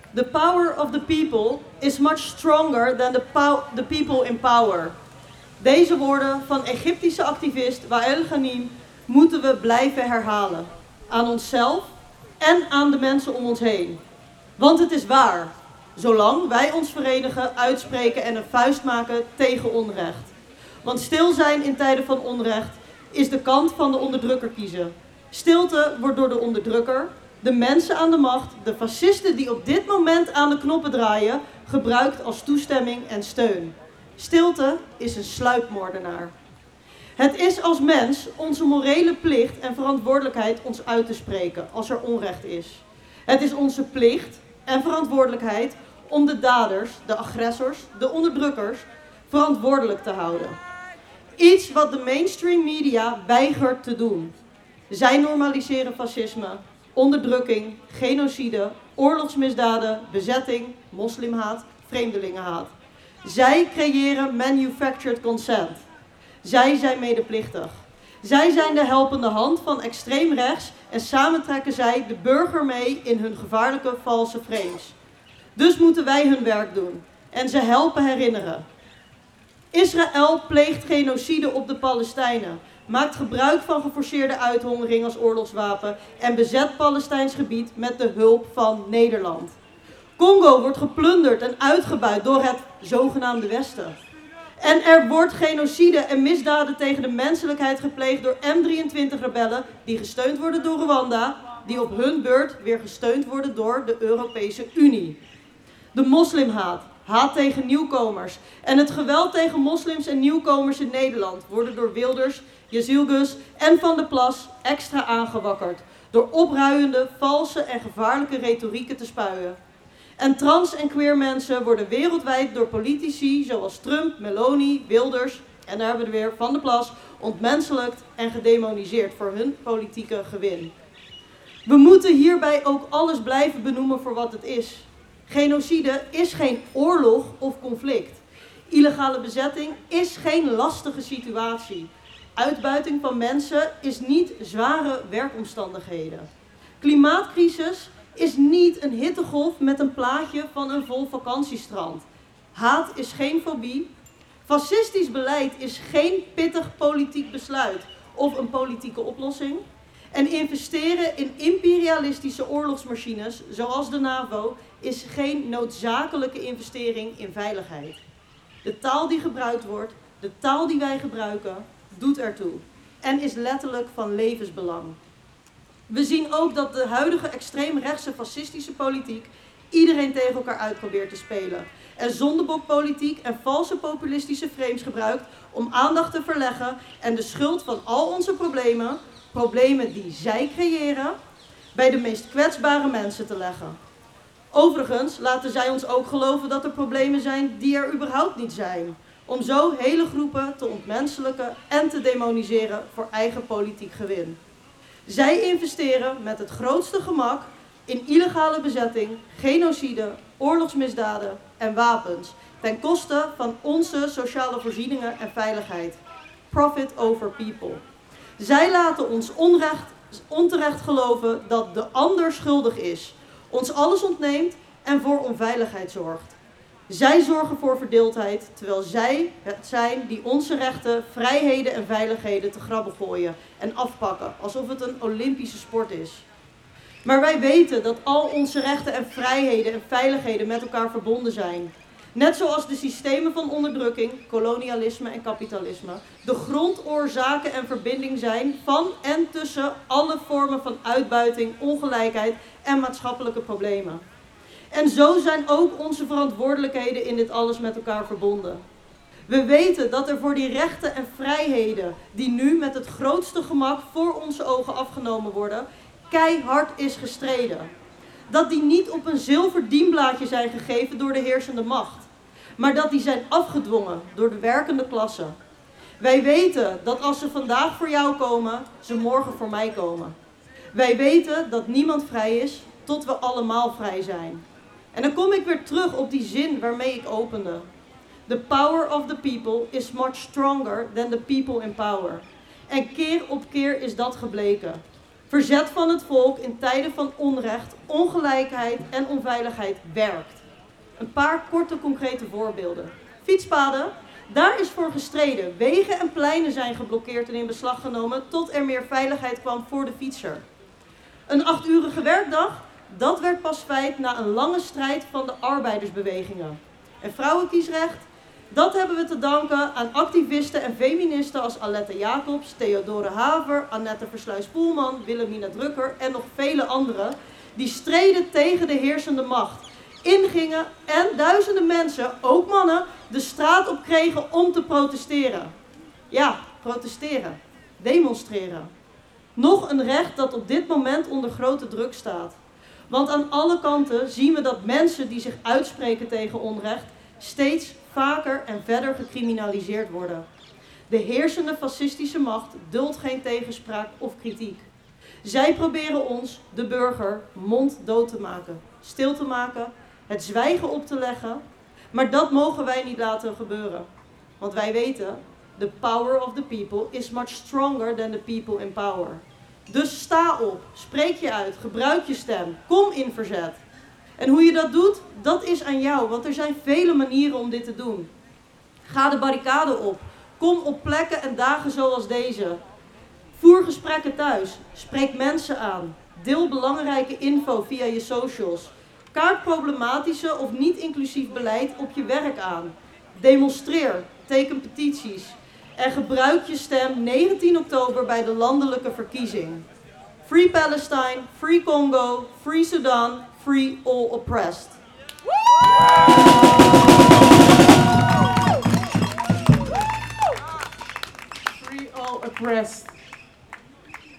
The power of the people is much stronger than the people in power. Deze woorden van Egyptische activist Wael Ghanim moeten we blijven herhalen. Aan onszelf en aan de mensen om ons heen. Want het is waar, zolang wij ons verenigen, uitspreken en een vuist maken tegen onrecht. Want stil zijn in tijden van onrecht is de kant van de onderdrukker kiezen. Stilte wordt door de onderdrukker, de mensen aan de macht, de fascisten die op dit moment aan de knoppen draaien, gebruikt als toestemming en steun. Stilte is een sluipmoordenaar. Het is als mens onze morele plicht en verantwoordelijkheid ons uit te spreken als er onrecht is. Het is onze plicht en verantwoordelijkheid om de daders, de agressors, de onderdrukkers verantwoordelijk te houden. Iets wat de mainstream media weigert te doen. Zij normaliseren fascisme, onderdrukking, genocide, oorlogsmisdaden, bezetting, moslimhaat, vreemdelingenhaat. Zij creëren manufactured consent. Zij zijn medeplichtig. Zij zijn de helpende hand van extreem rechts en samen trekken zij de burger mee in hun gevaarlijke valse frames. Dus moeten wij hun werk doen en ze helpen herinneren. Israël pleegt genocide op de Palestijnen, maakt gebruik van geforceerde uithongering als oorlogswapen en bezet Palestijns gebied met de hulp van Nederland. Congo wordt geplunderd en uitgebuit door het zogenaamde Westen. En er wordt genocide en misdaden tegen de menselijkheid gepleegd door M23-rebellen die gesteund worden door Rwanda, die op hun beurt weer gesteund worden door de Europese Unie. De moslimhaat, haat tegen nieuwkomers en het geweld tegen moslims en nieuwkomers in Nederland worden door Wilders, Jezilgus en Van der Plas extra aangewakkerd door opruiende, valse en gevaarlijke retorieken te spuien. En trans- en queer mensen worden wereldwijd door politici zoals Trump, Meloni, Wilders en daar hebben we er weer Van der Plas ontmenselijkt en gedemoniseerd voor hun politieke gewin. We moeten hierbij ook alles blijven benoemen voor wat het is. Genocide is geen oorlog of conflict. Illegale bezetting is geen lastige situatie. Uitbuiting van mensen is niet zware werkomstandigheden. Klimaatcrisis is niet een hittegolf met een plaatje van een vol vakantiestrand. Haat is geen fobie. Fascistisch beleid is geen pittig politiek besluit of een politieke oplossing. En investeren in imperialistische oorlogsmachines, zoals de NAVO, is geen noodzakelijke investering in veiligheid. De taal die gebruikt wordt, de taal die wij gebruiken, doet ertoe en is letterlijk van levensbelang. We zien ook dat de huidige extreemrechtse fascistische politiek iedereen tegen elkaar uit probeert te spelen. En zondebokpolitiek en valse populistische frames gebruikt om aandacht te verleggen en de schuld van al onze problemen die zij creëren, bij de meest kwetsbare mensen te leggen. Overigens laten zij ons ook geloven dat er problemen zijn die er überhaupt niet zijn. Om zo hele groepen te ontmenselijken en te demoniseren voor eigen politiek gewin. Zij investeren met het grootste gemak in illegale bezetting, genocide, oorlogsmisdaden en wapens. Ten koste van onze sociale voorzieningen en veiligheid. Profit over people. Zij laten ons onterecht geloven dat de ander schuldig is, ons alles ontneemt en voor onveiligheid zorgt. Zij zorgen voor verdeeldheid, terwijl zij het zijn die onze rechten, vrijheden en veiligheden te grabbel gooien en afpakken, alsof het een Olympische sport is. Maar wij weten dat al onze rechten en vrijheden en veiligheden met elkaar verbonden zijn. Net zoals de systemen van onderdrukking, kolonialisme en kapitalisme, de grondoorzaken en verbinding zijn van en tussen alle vormen van uitbuiting, ongelijkheid en maatschappelijke problemen. En zo zijn ook onze verantwoordelijkheden in dit alles met elkaar verbonden. We weten dat er voor die rechten en vrijheden, die nu met het grootste gemak voor onze ogen afgenomen worden, keihard is gestreden. Dat die niet op een zilver dienblaadje zijn gegeven door de heersende macht, maar dat die zijn afgedwongen door de werkende klasse. Wij weten dat als ze vandaag voor jou komen, ze morgen voor mij komen. Wij weten dat niemand vrij is tot we allemaal vrij zijn. En dan kom ik weer terug op die zin waarmee ik opende. The power of the people is much stronger than the people in power. En keer op keer is dat gebleken. Verzet van het volk in tijden van onrecht, ongelijkheid en onveiligheid werkt. Een paar korte concrete voorbeelden. Fietspaden, daar is voor gestreden. Wegen en pleinen zijn geblokkeerd en in beslag genomen tot er meer veiligheid kwam voor de fietser. Een 8-urige werkdag, dat werd pas feit na een lange strijd van de arbeidersbewegingen. En vrouwenkiesrecht, dat hebben we te danken aan activisten en feministen als Aletta Jacobs, Theodore Haver, Annette Versluis-Poelman, Wilhelmina Drucker en nog vele anderen, die streden tegen de heersende macht, ingingen en duizenden mensen, ook mannen, de straat op kregen om te protesteren. Ja, protesteren, demonstreren. Nog een recht dat op dit moment onder grote druk staat. Want aan alle kanten zien we dat mensen die zich uitspreken tegen onrecht steeds vaker en verder gecriminaliseerd worden. De heersende fascistische macht duldt geen tegenspraak of kritiek. Zij proberen ons, de burger, monddood te maken, stil te maken, het zwijgen op te leggen. Maar dat mogen wij niet laten gebeuren. Want wij weten, the power of the people is much stronger than the people in power. Dus sta op, spreek je uit, gebruik je stem, kom in verzet. En hoe je dat doet, dat is aan jou, want er zijn vele manieren om dit te doen. Ga de barricade op, kom op plekken en dagen zoals deze. Voer gesprekken thuis, spreek mensen aan, deel belangrijke info via je socials. Kaart problematische of niet inclusief beleid op je werk aan. Demonstreer, teken petities. En gebruik je stem 19 oktober bij de landelijke verkiezing. Free Palestine, Free Congo, Free Sudan, Free all oppressed. Free all oppressed.